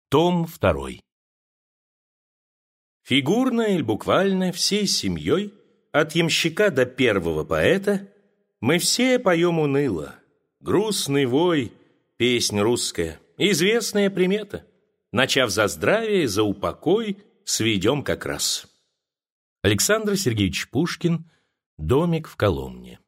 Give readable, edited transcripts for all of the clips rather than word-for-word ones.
Том 2. Фигурно или буквально всей семьей, от ямщика до первого поэта, мы все поем уныло. Грустный вой, песнь русская, известная примета. Начав за здравие, за упокой, сведем как раз. Александр Сергеевич Пушкин. Домик в Коломне.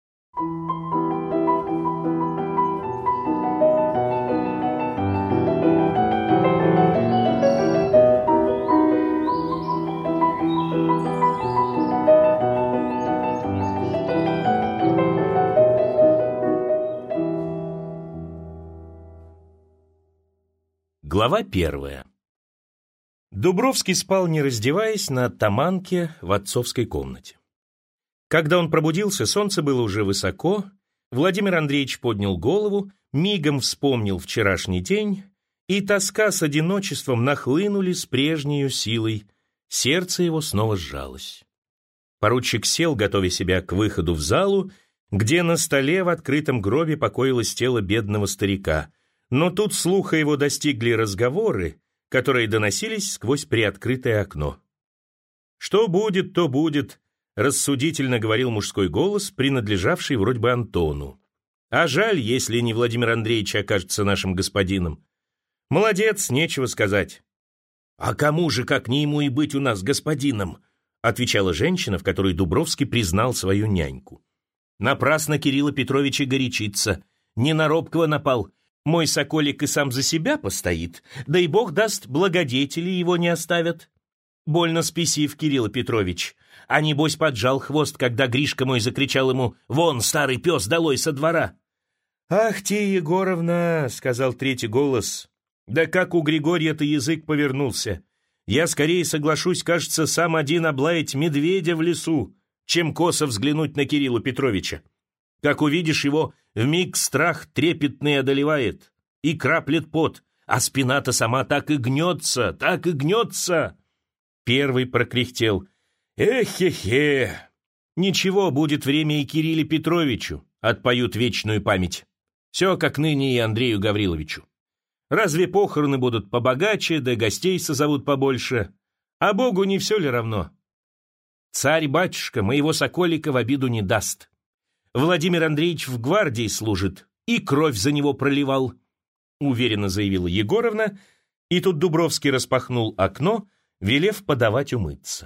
Глава 1. Дубровский спал, не раздеваясь, на оттаманке в отцовской комнате. Когда он пробудился, солнце было уже высоко, Владимир Андреевич поднял голову, мигом вспомнил вчерашний день, и тоска с одиночеством нахлынули с прежнею силой, сердце его снова сжалось. Поручик сел, готовя себя к выходу в залу, где на столе в открытом гробе покоилось тело бедного старика, но тут слуха его достигли разговоры, которые доносились сквозь приоткрытое окно. «Что будет, то будет», — рассудительно говорил мужской голос, принадлежавший вроде бы Антону. «А жаль, если не Владимир Андреевич окажется нашим господином. Молодец, нечего сказать». «А кому же, как не ему и быть у нас господином?» — отвечала женщина, в которой Дубровский признал свою няньку. «Напрасно Кирилла Петровича горячится. Не на робкого напал. Мой соколик и сам за себя постоит, да и Бог даст, благодетели его не оставят. Больно спесив Кирилл Петрович, а небось поджал хвост, когда Гришка мой закричал ему: «Вон, старый пес, долой со двора!» «Ах ты, Егоровна!» — сказал третий голос. «Да как у Григория-то язык повернулся! Я скорее соглашусь, кажется, сам один облаять медведя в лесу, чем косо взглянуть на Кирилла Петровича. Как увидишь его, вмиг страх трепетный одолевает, и краплет пот, а спина-то сама так и гнется, так и гнется!» Первый прокряхтел: «Эх-хе-хе! Ничего, будет время и Кирилле Петровичу отпоют вечную память. Все как ныне и Андрею Гавриловичу. Разве похороны будут побогаче, да гостей созовут побольше? А Богу не все ли равно? Царь-батюшка моего соколика в обиду не даст. Владимир Андреевич в гвардии служит и кровь за него проливал», — уверенно заявила Егоровна, и тут Дубровский распахнул окно, велев подавать умыться.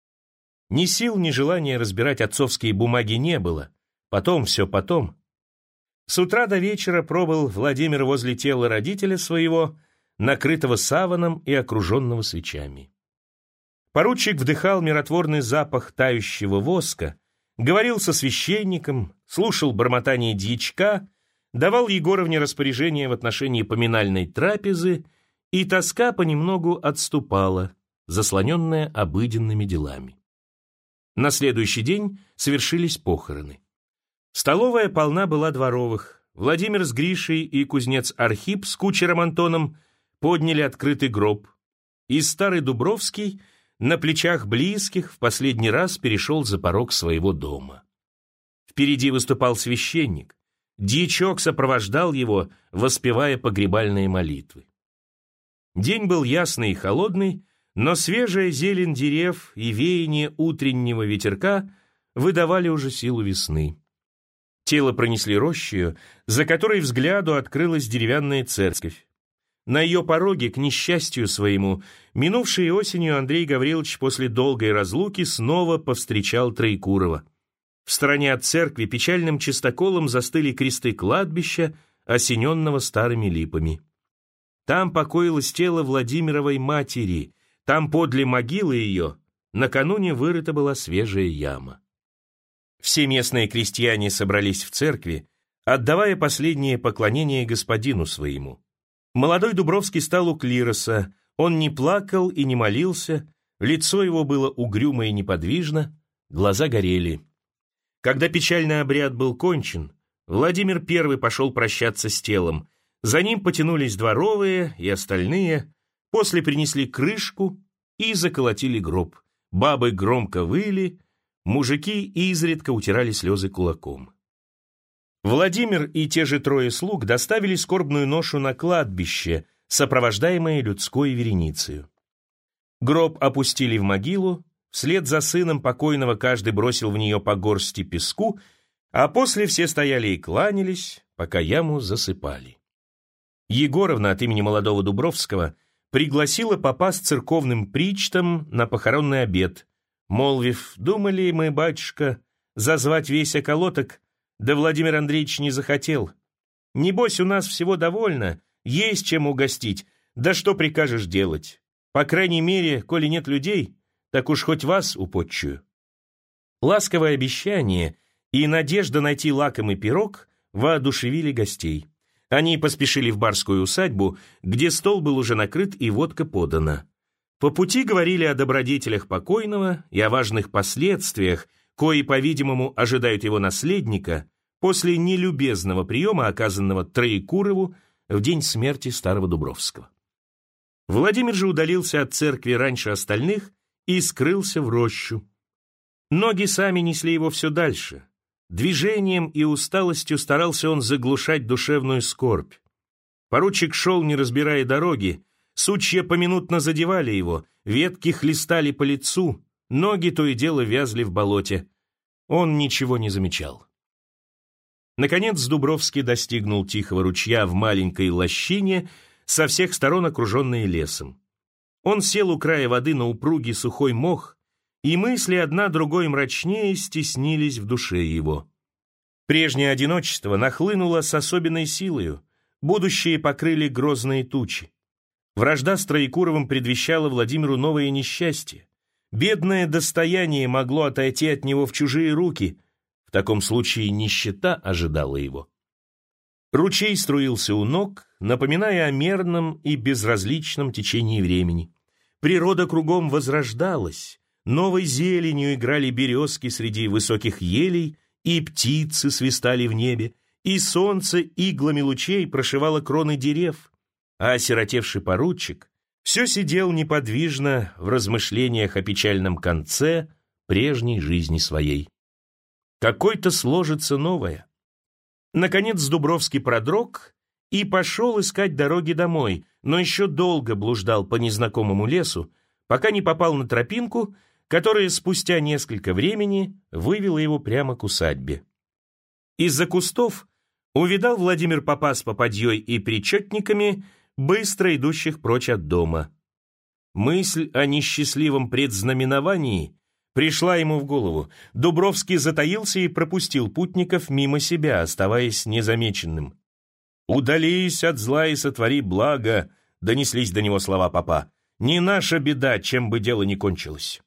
Ни сил, ни желания разбирать отцовские бумаги не было. Потом, все потом. С утра до вечера пробыл Владимир возле тела родителя своего, накрытого саваном и окруженного свечами. Поручик вдыхал миротворный запах тающего воска, говорил со священником, слушал бормотание дьячка, давал Егоровне распоряжения в отношении поминальной трапезы, и тоска понемногу отступала, заслоненная обыденными делами. На следующий день совершились похороны. Столовая полна была дворовых. Владимир с Гришей и кузнец Архип с кучером Антоном подняли открытый гроб, и старый Дубровский на плечах близких в последний раз перешел за порог своего дома. Впереди выступал священник. Дьячок сопровождал его, воспевая погребальные молитвы. День был ясный и холодный, но свежая зелень дерев и веяние утреннего ветерка выдавали уже силу весны. Тело пронесли рощью, за которой взгляду открылась деревянная церковь. На ее пороге, к несчастью своему, минувшей осенью Андрей Гаврилович после долгой разлуки снова повстречал Троекурова. В стороне от церкви печальным чистоколом застыли кресты кладбища, осененного старыми липами. Там покоилось тело Владимировой матери, там подле могилы ее накануне вырыта была свежая яма. Все местные крестьяне собрались в церкви, отдавая последнее поклонение господину своему. Молодой Дубровский стал у клироса, он не плакал и не молился, лицо его было угрюмо и неподвижно, глаза горели. Когда печальный обряд был кончен, Владимир первый пошел прощаться с телом, за ним потянулись дворовые и остальные, после принесли крышку и заколотили гроб. Бабы громко выли, мужики изредка утирали слезы кулаком. Владимир и те же трое слуг доставили скорбную ношу на кладбище, сопровождаемые людской вереницею. Гроб опустили в могилу, вслед за сыном покойного каждый бросил в нее по горсти песку, а после все стояли и кланялись, пока яму засыпали. Егоровна от имени молодого Дубровского пригласила попа с церковным причтом на похоронный обед, молвив: «Думали мы, батюшка, зазвать весь околоток, да Владимир Андреевич не захотел. Небось, у нас всего довольно, есть чем угостить, да что прикажешь делать? По крайней мере, коли нет людей, так уж хоть вас употчую». Ласковое обещание и надежда найти лакомый пирог воодушевили гостей. Они поспешили в барскую усадьбу, где стол был уже накрыт и водка подана. По пути говорили о добродетелях покойного и о важных последствиях, кои, по-видимому, ожидают его наследника после нелюбезного приема, оказанного Троекурову в день смерти старого Дубровского. Владимир же удалился от церкви раньше остальных и скрылся в рощу. Ноги сами несли его все дальше. Движением и усталостью старался он заглушать душевную скорбь. Поручик шел, не разбирая дороги, сучья поминутно задевали его, ветки хлестали по лицу, ноги то и дело вязли в болоте. Он ничего не замечал. Наконец Дубровский достигнул тихого ручья в маленькой лощине, со всех сторон окруженной лесом. Он сел у края воды на упругий сухой мох, и мысли одна другой мрачнее стеснились в душе его. Прежнее одиночество нахлынуло с особенной силою, будущее покрыли грозные тучи. Вражда с Троекуровым предвещала Владимиру новое несчастье. Бедное достояние могло отойти от него в чужие руки, в таком случае нищета ожидала его. Ручей струился у ног, напоминая о мерном и безразличном течении времени. Природа кругом возрождалась, новой зеленью играли березки среди высоких елей, и птицы свистали в небе, и солнце иглами лучей прошивало кроны дерев, а осиротевший поручик все сидел неподвижно в размышлениях о печальном конце прежней жизни своей. Какой-то сложится новое. Наконец Дубровский продрог и пошел искать дороги домой, но еще долго блуждал по незнакомому лесу, пока не попал на тропинку, которая спустя несколько времени вывела его прямо к усадьбе. Из-за кустов увидал Владимир попа с попадьей и причетниками, быстро идущих прочь от дома. Мысль о несчастливом предзнаменовании пришла ему в голову. Дубровский затаился и пропустил путников мимо себя, оставаясь незамеченным. «Удались от зла и сотвори благо», — донеслись до него слова попа. «Не наша беда, чем бы дело ни кончилось».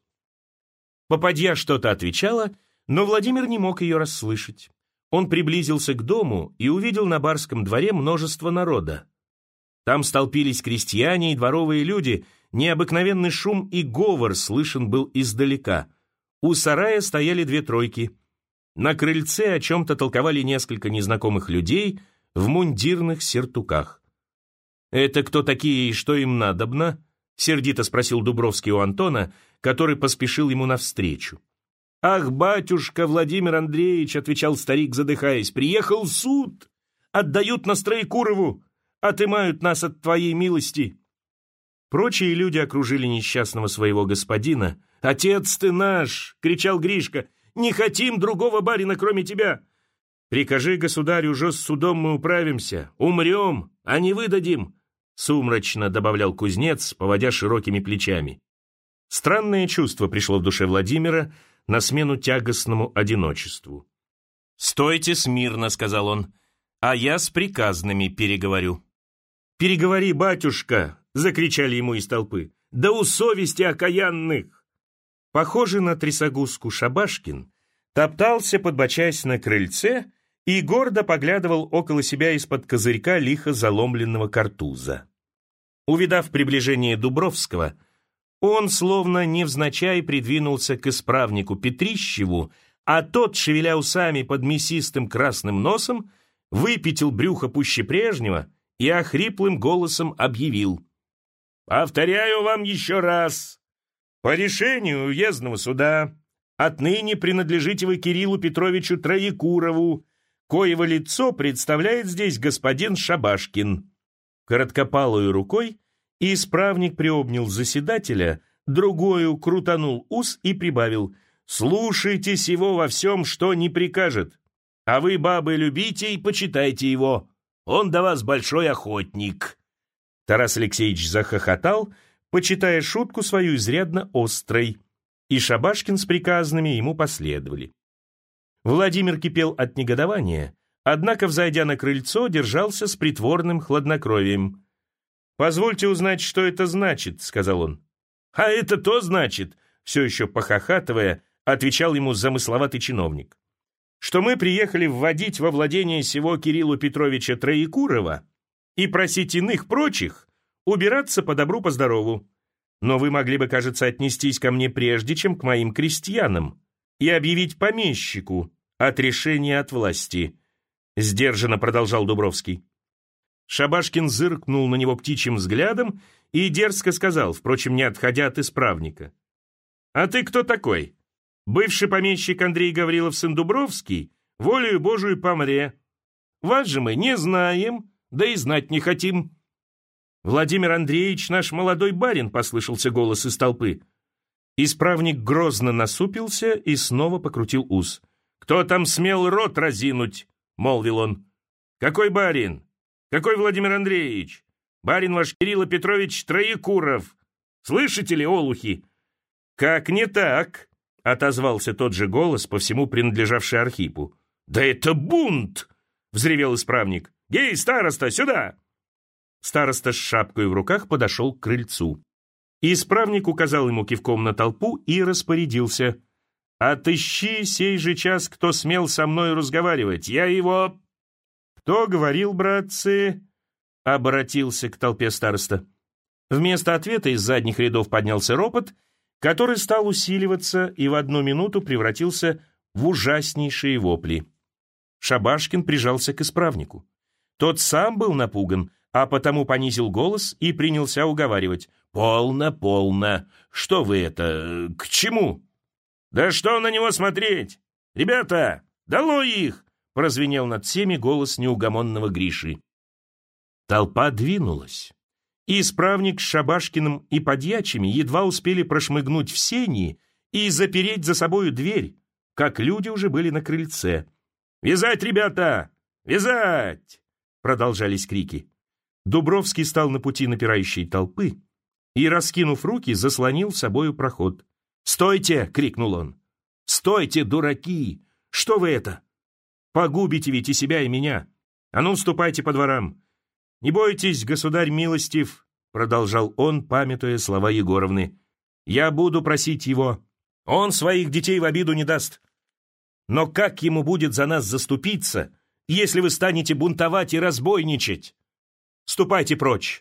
Попадья что-то отвечала, но Владимир не мог ее расслышать. Он приблизился к дому и увидел на барском дворе множество народа. Там столпились крестьяне и дворовые люди, необыкновенный шум и говор слышен был издалека. У сарая стояли две тройки. На крыльце о чем-то толковали несколько незнакомых людей в мундирных сертуках. «Это кто такие и что им надобно?» — сердито спросил Дубровский у Антона, который поспешил ему навстречу. «Ах, батюшка Владимир Андреевич!» — отвечал старик, задыхаясь. «Приехал суд! Отдают нас Троекурову! Отымают нас от твоей милости!» Прочие люди окружили несчастного своего господина. «Отец ты наш!» — кричал Гришка. «Не хотим другого барина, кроме тебя! Прикажи государю, уже с судом мы управимся. Умрем, а не выдадим!» Сумрачно добавлял кузнец, поводя широкими плечами. Странное чувство пришло в душе Владимира на смену тягостному одиночеству. «Стойте смирно», — сказал он, — «а я с приказными переговорю». «Переговори, батюшка!» — закричали ему из толпы. «Да у совести окаянных!» Похожий на трясогузку Шабашкин топтался, подбочаясь на крыльце, и гордо поглядывал около себя из-под козырька лихо заломленного картуза. Увидав приближение Дубровского, он, словно невзначай, придвинулся к исправнику Петрищеву, а тот, шевеля усами под мясистым красным носом, выпятил брюхо пуще прежнего и охриплым голосом объявил: «Повторяю вам еще раз, по решению уездного суда отныне принадлежите вы Кириллу Петровичу Троекурову, коего лицо представляет здесь господин Шабашкин». короткопалую рукой, и исправник приобнял заседателя, другою крутанул ус и прибавил: «Слушайтесь его во всем, что не прикажет. А вы, бабы, любите и почитайте его. Он до вас большой охотник». Тарас Алексеевич захохотал, почитая шутку свою изрядно острой, и Шабашкин с приказными ему последовали. Владимир кипел от негодования, однако, взойдя на крыльцо, держался с притворным хладнокровием. «Позвольте узнать, что это значит», — сказал он. «А это то значит», — все еще похохатывая, отвечал ему замысловатый чиновник, «что мы приехали вводить во владение сего Кириллу Петровича Троекурова и просить иных прочих убираться по добру, по здорову. Но вы могли бы, кажется, отнестись ко мне прежде, чем к моим крестьянам, и объявить помещику отрешение от власти», — сдержанно продолжал Дубровский. Шабашкин зыркнул на него птичьим взглядом и дерзко сказал, впрочем, не отходя от исправника: «А ты кто такой? Бывший помещик Андрей Гаврилов сын Дубровский, волею Божию помре. Вас же мы не знаем, да и знать не хотим». «Владимир Андреевич, наш молодой барин», — послышался голос из толпы. Исправник грозно насупился и снова покрутил ус. «Кто там смел рот разинуть?» — молвил он. «Какой барин? Какой Владимир Андреевич? Барин ваш Кирилл Петрович Троекуров. Слышите ли, олухи?» «Как не так?» — отозвался тот же голос, по всему принадлежавший Архипу. «Да это бунт!» — взревел исправник. «Гей, староста, сюда!» Староста с шапкой в руках подошел к крыльцу. Исправник указал ему кивком на толпу и распорядился: «Отыщи сей же час, кто смел со мной разговаривать. Я его...» «Кто говорил, братцы?» — обратился к толпе староста. Вместо ответа из задних рядов поднялся ропот, который стал усиливаться и в одну минуту превратился в ужаснейшие вопли. Шабашкин прижался к исправнику. Тот сам был напуган, а потому понизил голос и принялся уговаривать. «Полно, полно! Что вы это? К чему?» «Да что на него смотреть? Ребята, долой их!» — прозвенел над всеми голос неугомонного Гриши. Толпа двинулась. И исправник с Шабашкиным и подьячими едва успели прошмыгнуть в сени и запереть за собою дверь, как люди уже были на крыльце. «Вязать, ребята! Вязать!» — продолжались крики. Дубровский стал на пути напирающей толпы и, раскинув руки, заслонил собою проход. «Стойте!» — крикнул он. «Стойте, дураки! Что вы это? Погубите ведь и себя, и меня! А ну, ступайте по дворам! Не бойтесь, государь милостив!» — продолжал он, памятуя слова Егоровны. «Я буду просить его. Он своих детей в обиду не даст. Но как ему будет за нас заступиться, если вы станете бунтовать и разбойничать? Ступайте прочь!»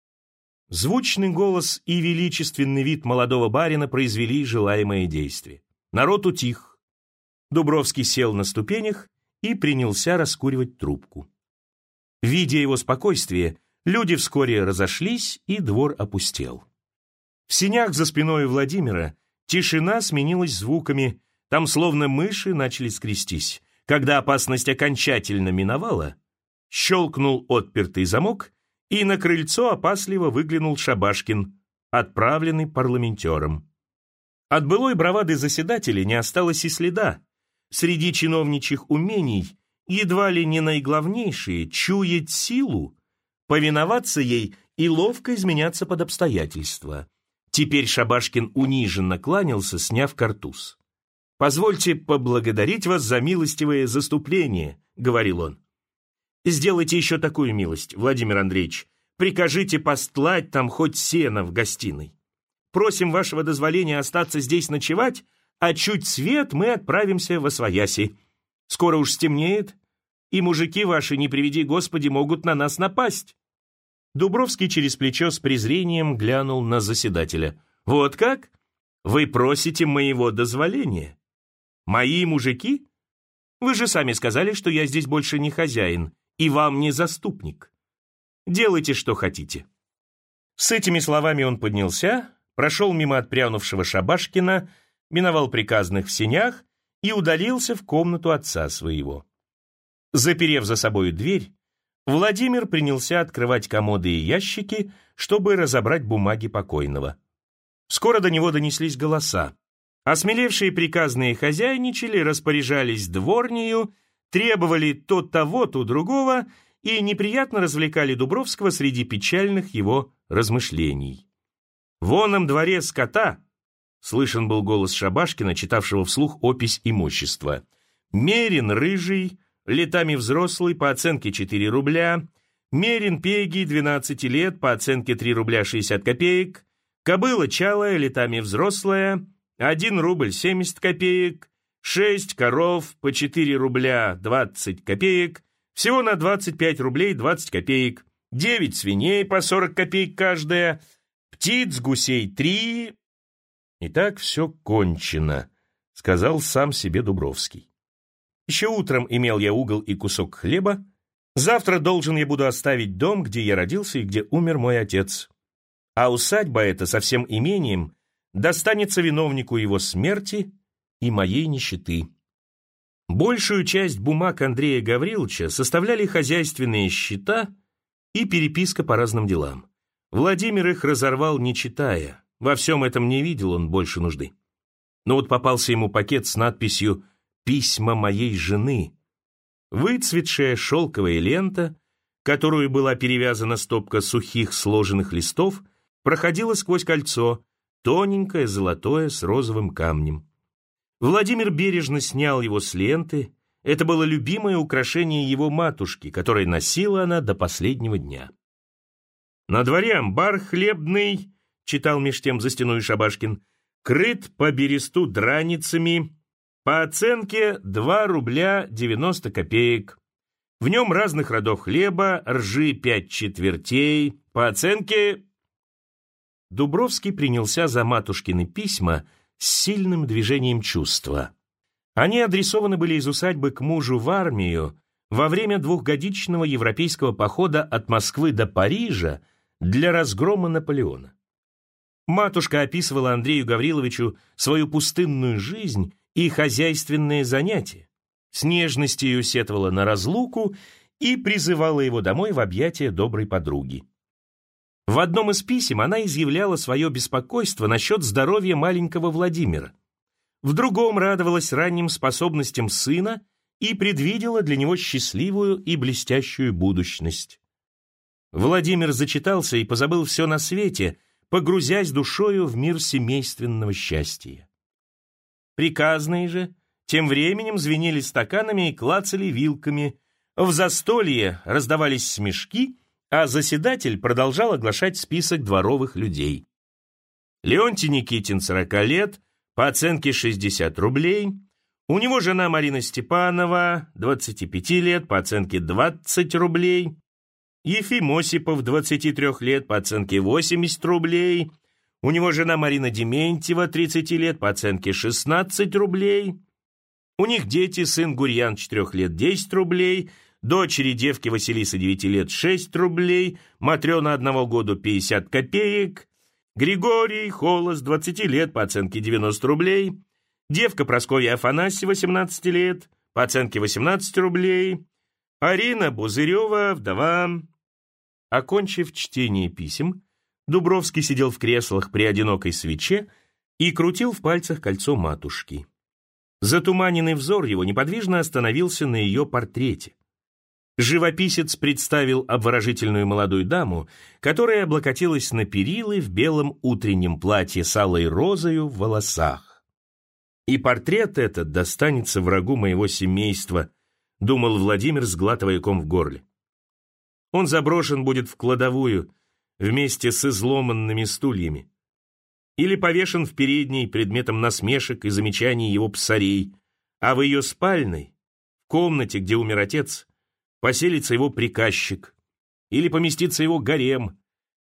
Звучный голос и величественный вид молодого барина произвели желаемое действие. Народ утих. Дубровский сел на ступенях и принялся раскуривать трубку. Видя его спокойствие, люди вскоре разошлись, и двор опустел. В сенях за спиной Владимира тишина сменилась звуками, там словно мыши начали скрестись. Когда опасность окончательно миновала, щелкнул отпертый замок, и на крыльцо опасливо выглянул Шабашкин, отправленный парламентером. От былой бравады заседателя не осталось и следа. Среди чиновничьих умений едва ли не наиглавнейшее — чуять силу, повиноваться ей и ловко изменяться под обстоятельства. Теперь Шабашкин униженно кланялся, сняв картуз. «Позвольте поблагодарить вас за милостивое заступление», — говорил он. «Сделайте еще такую милость, Владимир Андреевич. Прикажите постлать там хоть сено в гостиной. Просим вашего дозволения остаться здесь ночевать, а чуть свет мы отправимся восвояси. Скоро уж стемнеет, и мужики ваши, не приведи Господи, могут на нас напасть». Дубровский через плечо с презрением глянул на заседателя. «Вот как? Вы просите моего дозволения? Мои мужики? Вы же сами сказали, что я здесь больше не хозяин и вам не заступник. Делайте, что хотите». С этими словами он поднялся, прошел мимо отпрянувшего Шабашкина, миновал приказных в сенях и удалился в комнату отца своего. Заперев за собою дверь, Владимир принялся открывать комоды и ящики, чтобы разобрать бумаги покойного. Скоро до него донеслись голоса. Осмелевшие приказные хозяйничали, распоряжались дворнею, требовали то того, то другого и неприятно развлекали Дубровского среди печальных его размышлений. «В оном дворе скота», — слышен был голос Шабашкина, читавшего вслух опись имущества, «мерин рыжий, летами взрослый, по оценке 4 рубля, мерин пеги, 12 лет, по оценке 3 рубля 60 копеек, кобыла чалая, летами взрослая, 1 рубль 70 копеек, 6 коров по 4 рубля 20 копеек, всего на 25 рублей 20 копеек, 9 свиней по 40 копеек каждая, птиц, гусей 3. «Итак, все кончено», — сказал сам себе Дубровский. «Еще утром имел я угол и кусок хлеба. Завтра должен я буду оставить дом, где я родился и где умер мой отец. А усадьба эта со всем имением достанется виновнику его смерти и моей нищеты». Большую часть бумаг Андрея Гавриловича составляли хозяйственные счета и переписка по разным делам. Владимир их разорвал, не читая. Во всем этом не видел он больше нужды. Но вот попался ему пакет с надписью «Письма моей жены». Выцветшая шелковая лента, которую была перевязана стопка сухих сложенных листов, проходила сквозь кольцо, тоненькое, золотое, с розовым камнем. Владимир бережно снял его с ленты. Это было любимое украшение его матушки, которое носила она до последнего дня. «На дворе амбар хлебный», — читал меж тем за стеной Шабашкин, «крыт по бересту драницами, по оценке 2 рубля 90 копеек. В нем разных родов хлеба, ржи 5 четвертей, по оценке...» Дубровский принялся за матушкины письма с сильным движением чувства. Они адресованы были из усадьбы к мужу в армию во время 2-годичного европейского похода от Москвы до Парижа для разгрома Наполеона. Матушка описывала Андрею Гавриловичу свою пустынную жизнь и хозяйственные занятия, с нежностью сетовала на разлуку и призывала его домой в объятия доброй подруги. В одном из писем она изъявляла свое беспокойство насчет здоровья маленького Владимира. В другом радовалась ранним способностям сына и предвидела для него счастливую и блестящую будущность. Владимир зачитался и позабыл все на свете, погрузясь душою в мир семейственного счастья. Приказные же тем временем звенели стаканами и клацали вилками, в застолье раздавались смешки, а заседатель продолжал оглашать список дворовых людей. Леонтий Никитин, 40 лет, по оценке 60 рублей. У него жена Марина Степанова, 25 лет, по оценке 20 рублей. Ефим Осипов, 23 лет, по оценке 80 рублей. У него жена Марина Дементьева, 30 лет, по оценке 16 рублей. У них дети, сын Гурьян, 4 лет, 10 рублей. Дочери девки Василиса 9 лет 6 рублей, Матрена 1 года 50 копеек, Григорий Холос 20 лет по оценке 90 рублей, девка Прасковья Афанасьева 17 лет по оценке 18 рублей, Арина Бузырева, вдова. Окончив чтение писем, Дубровский сидел в креслах при одинокой свече и крутил в пальцах кольцо матушки. Затуманенный взор его неподвижно остановился на ее портрете. Живописец представил обворожительную молодую даму, которая облокотилась на перилы в белом утреннем платье с алой розою в волосах. «И портрет этот достанется врагу моего семейства», — думал Владимир, сглатывая ком в горле. «Он заброшен будет в кладовую вместе с изломанными стульями или повешен в передней предметом насмешек и замечаний его псарей, а в ее спальной, в комнате, где умер отец, поселится его приказчик или поместится его гарем.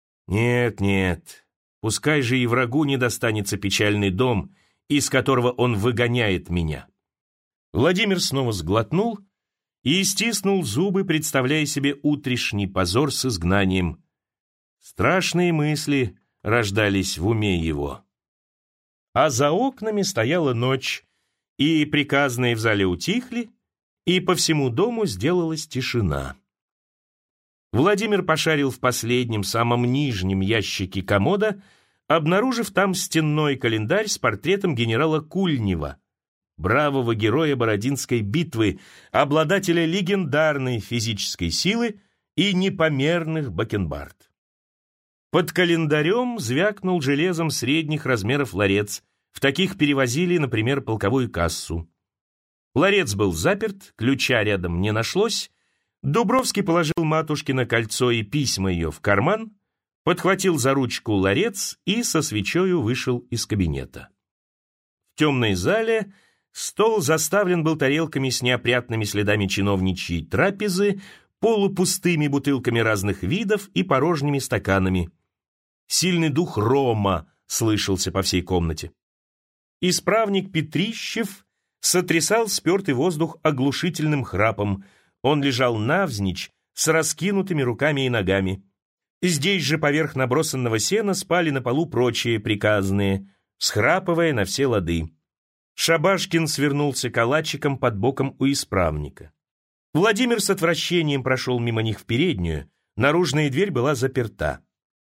Нет, пускай же и врагу не достанется печальный дом, из которого он выгоняет меня». Владимир снова сглотнул и стиснул зубы, представляя себе утрешний позор с изгнанием. Страшные мысли рождались в уме его. А за окнами стояла ночь, и приказные в зале утихли, и по всему дому сделалась тишина. Владимир пошарил в последнем, самом нижнем ящике комода, обнаружив там стенной календарь с портретом генерала Кульнева, бравого героя Бородинской битвы, обладателя легендарной физической силы и непомерных бакенбард. Под календарем звякнул железом средних размеров ларец. В таких перевозили, например, полковую кассу. Ларец был заперт, ключа рядом не нашлось. Дубровский положил матушкино кольцо и письма ее в карман, подхватил за ручку ларец и со свечою вышел из кабинета. В темной зале стол заставлен был тарелками с неопрятными следами чиновничьей трапезы, полупустыми бутылками разных видов и порожними стаканами. Сильный дух рома слышался по всей комнате. Исправник Петрищев сотрясал спертый воздух оглушительным храпом. Он лежал навзничь с раскинутыми руками и ногами. Здесь же поверх набросанного сена спали на полу прочие приказные, схрапывая на все лады. Шабашкин свернулся калачиком под боком у исправника. Владимир с отвращением прошел мимо них в переднюю, наружная дверь была заперта.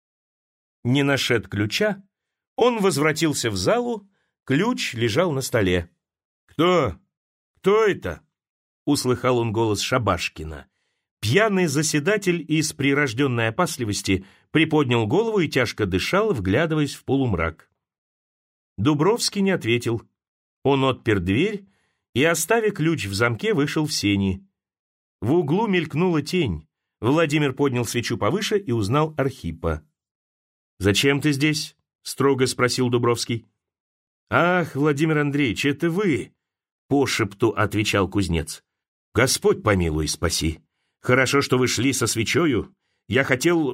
Не нашед ключа, он возвратился в залу, ключ лежал на столе. «Кто? Кто это?» — услыхал он голос Шабашкина. Пьяный заседатель из прирожденной опасливости приподнял голову и тяжко дышал, вглядываясь в полумрак. Дубровский не ответил. Он отпер дверь и, оставив ключ в замке, вышел в сени. В углу мелькнула тень. Владимир поднял свечу повыше и узнал Архипа. «Зачем ты здесь?» — строго спросил Дубровский. «Ах, Владимир Андреевич, это вы!» — пошепту отвечал кузнец. «Господь помилуй, спаси. Хорошо, что вы шли со свечою. Я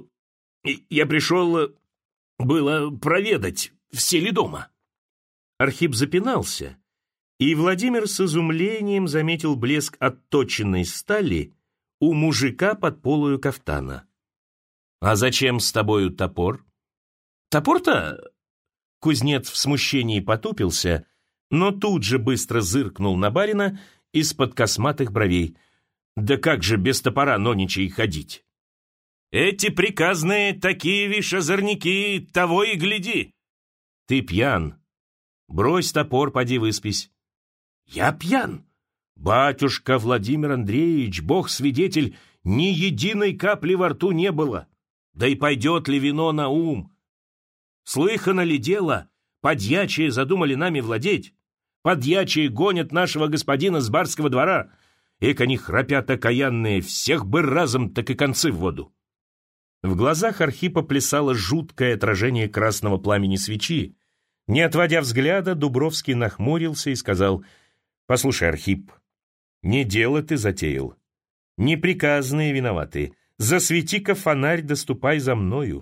пришел было проведать, все ли дома». Архип запинался, и Владимир с изумлением заметил блеск отточенной стали у мужика под полою кафтана. «А зачем с тобою топор?» «Топор-то...» Кузнец в смущении потупился, но тут же быстро зыркнул на барина из-под косматых бровей. «Да как же без топора ноничей ходить?» «Эти приказные такие, вишь, озорники, того и гляди!» «Ты пьян. Брось топор, поди выспись». «Я пьян?» «Батюшка Владимир Андреевич, Бог свидетель, ни единой капли во рту не было. Да и пойдет ли вино на ум? Слыхано ли дело? Подьячие задумали нами владеть. Подьячие гонят нашего господина с барского двора. Эк они храпят окаянные, всех бы разом, так и концы в воду». В глазах Архипа плясало жуткое отражение красного пламени свечи. Не отводя взгляда, Дубровский нахмурился и сказал: «Послушай, Архип, не дело ты затеял. Неприказные виноваты. Засвети-ка фонарь, доступай за мною».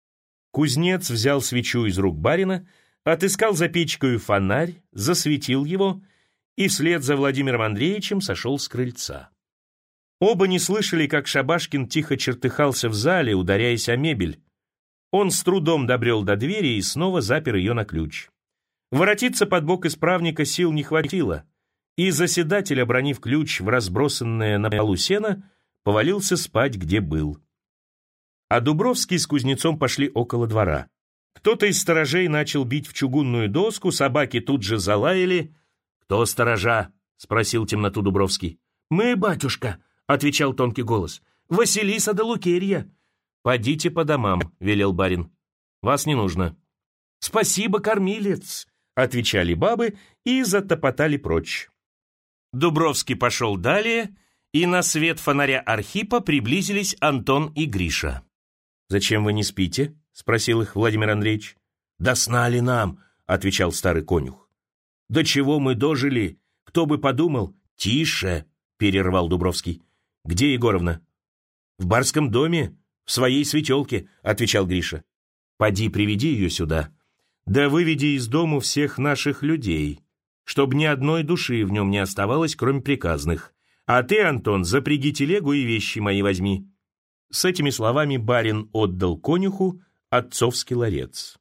Кузнец взял свечу из рук барина, отыскал за печкою фонарь, засветил его и вслед за Владимиром Андреевичем сошел с крыльца. Оба не слышали, как Шабашкин тихо чертыхался в зале, ударяясь о мебель. Он с трудом добрел до двери и снова запер ее на ключ. Воротиться под бок исправника сил не хватило, и заседатель, обронив ключ в разбросанное на полу сено, повалился спать, где был. А Дубровский с кузнецом пошли около двора. Кто-то из сторожей начал бить в чугунную доску, собаки тут же залаяли. «Кто сторожа?» — спросил темноту Дубровский. «Мы, батюшка», — отвечал тонкий голос. «Василиса да Лукерья». «Подите по домам», — велел барин. «Вас не нужно». «Спасибо, кормилец», — отвечали бабы и затопотали прочь. Дубровский пошел далее, и на свет фонаря Архипа приблизились Антон и Гриша. «Зачем вы не спите?» — спросил их Владимир Андреевич. «Да сна ли нам?» — отвечал старый конюх. «До чего мы дожили? Кто бы подумал?» «Тише!» — перервал Дубровский. «Где Егоровна?» «В барском доме, в своей светелке», — отвечал Гриша. «Поди, приведи ее сюда. Да выведи из дому всех наших людей, чтобы ни одной души в нем не оставалось, кроме приказных. А ты, Антон, запряги телегу и вещи мои возьми». С этими словами барин отдал конюху отцовский ларец.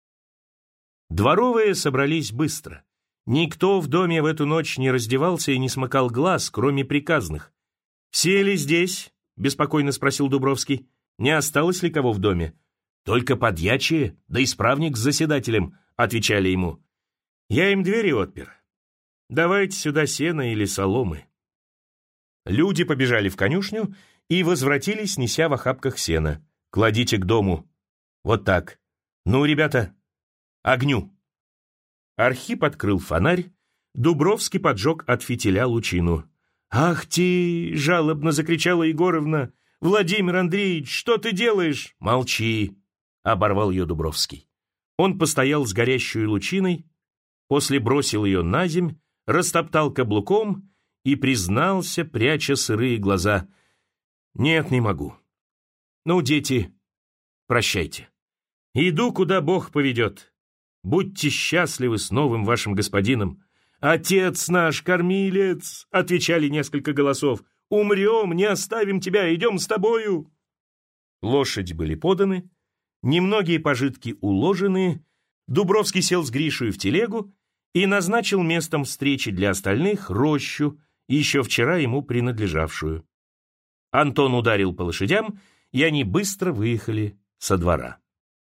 Дворовые собрались быстро. Никто в доме в эту ночь не раздевался и не смыкал глаз, кроме приказных. «Все ли здесь?» — беспокойно спросил Дубровский. «Не осталось ли кого в доме?» «Только подьячие, да исправник с заседателем», — отвечали ему. «Я им двери отпер. Давайте сюда сено или соломы». Люди побежали в конюшню и возвратились, неся в охапках сена. «Кладите к дому. Вот так. Ну, ребята, огню!» Архип открыл фонарь, Дубровский поджег от фитиля лучину. «Ах ты!» — жалобно закричала Егоровна. «Владимир Андреевич, что ты делаешь?» «Молчи!» — оборвал ее Дубровский. Он постоял с горящей лучиной, после бросил ее на земь, растоптал каблуком и признался, пряча сырые глаза. «Нет, не могу. Ну, дети, прощайте. Иду, куда Бог поведет. Будьте счастливы с новым вашим господином». «Отец наш, кормилец!» — отвечали несколько голосов. «Умрем, не оставим тебя, идем с тобою!» Лошади были поданы, немногие пожитки уложены. Дубровский сел с Гришей в телегу и назначил местом встречи для остальных рощу, еще вчера ему принадлежавшую. Антон ударил по лошадям, и они быстро выехали со двора.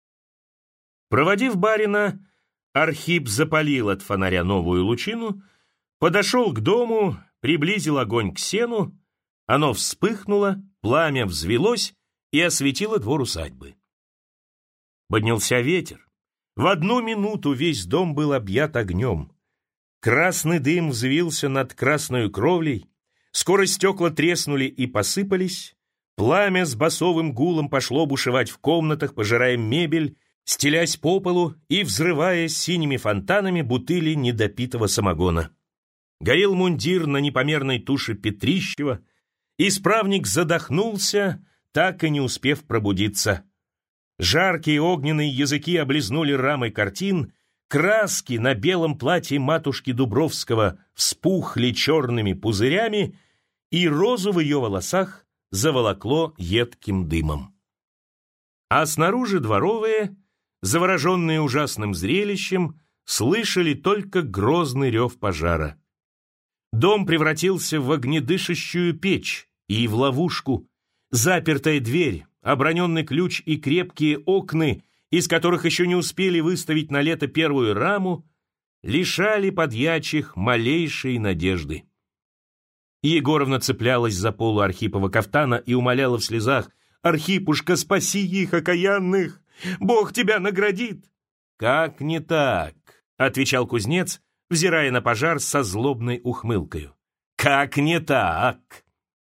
Проводив барина, Архип запалил от фонаря новую лучину, подошел к дому, приблизил огонь к сену, оно вспыхнуло, пламя взвелось и осветило двор усадьбы. Поднялся ветер. В одну минуту весь дом был объят огнем. Красный дым взвился над красною кровлей, скоро стекла треснули и посыпались, пламя с басовым гулом пошло бушевать в комнатах, пожирая мебель, стелясь по полу и взрывая синими фонтанами бутыли недопитого самогона. Горел мундир на непомерной туше Петрищева, исправник задохнулся, так и не успев пробудиться. Жаркие огненные языки облизнули рамы картин, краски на белом платье матушки Дубровского вспухли черными пузырями, и розу в ее волосах заволокло едким дымом. А снаружи дворовые, завороженные ужасным зрелищем, слышали только грозный рев пожара. Дом превратился в огнедышащую печь и в ловушку. Запертая дверь, оброненный ключ и крепкие окна, из которых еще не успели выставить на лето первую раму, лишали подьячих малейшей надежды. Егоровна цеплялась за полу Архипова кафтана и умоляла в слезах: «Архипушка, спаси их, окаянных! Бог тебя наградит!» «Как не так?» — отвечал кузнец, взирая на пожар со злобной ухмылкою. «Как не так?»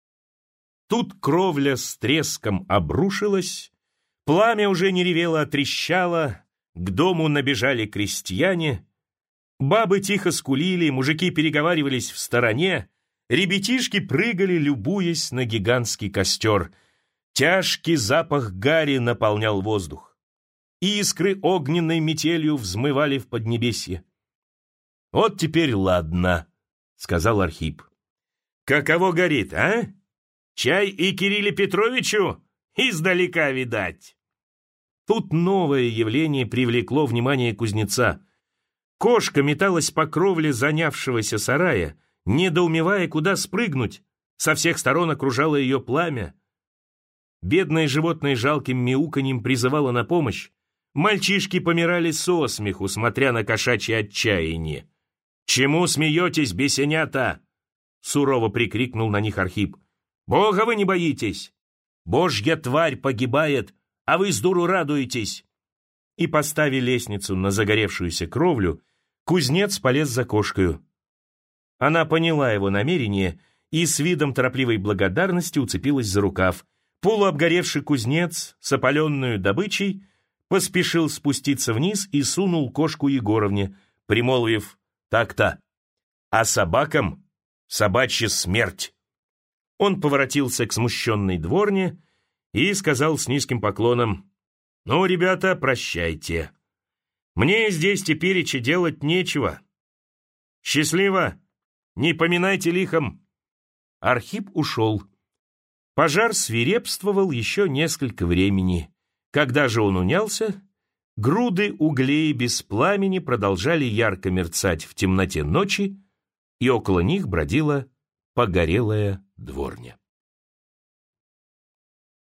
Тут кровля с треском обрушилась, пламя уже не ревело, а трещало, к дому набежали крестьяне, бабы тихо скулили, мужики переговаривались в стороне, ребятишки прыгали, любуясь на гигантский костер. Тяжкий запах гари наполнял воздух. Искры огненной метелью взмывали в поднебесье. «Вот теперь ладно», — сказал Архип. «Каково горит, а? Чай и Кирилле Петровичу издалека видать». Тут новое явление привлекло внимание кузнеца. Кошка металась по кровле занявшегося сарая, недоумевая, куда спрыгнуть. Со всех сторон окружало ее пламя. Бедное животное жалким мяуканьем призывало на помощь. Мальчишки помирали со смеху, смотря на кошачье отчаяние. «Чему смеетесь, бесенята?» — сурово прикрикнул на них Архип. «Бога вы не боитесь! Божья тварь погибает, а вы с дуру радуетесь!» И, поставив лестницу на загоревшуюся кровлю, кузнец полез за кошкою. Она поняла его намерение и с видом торопливой благодарности уцепилась за рукав. Полуобгоревший кузнец с опаленную добычей поспешил спуститься вниз и сунул кошку Егоровне, примолвив: «Так-то, а собакам собачья смерть». Он поворотился к смущенной дворне и сказал с низким поклоном: «Ну, ребята, прощайте. Мне здесь тепереча делать нечего. Счастливо, не поминайте лихом». Архип ушел. Пожар свирепствовал еще несколько времени. Когда же он унялся, груды углей без пламени продолжали ярко мерцать в темноте ночи, и около них бродила погорелая дворня.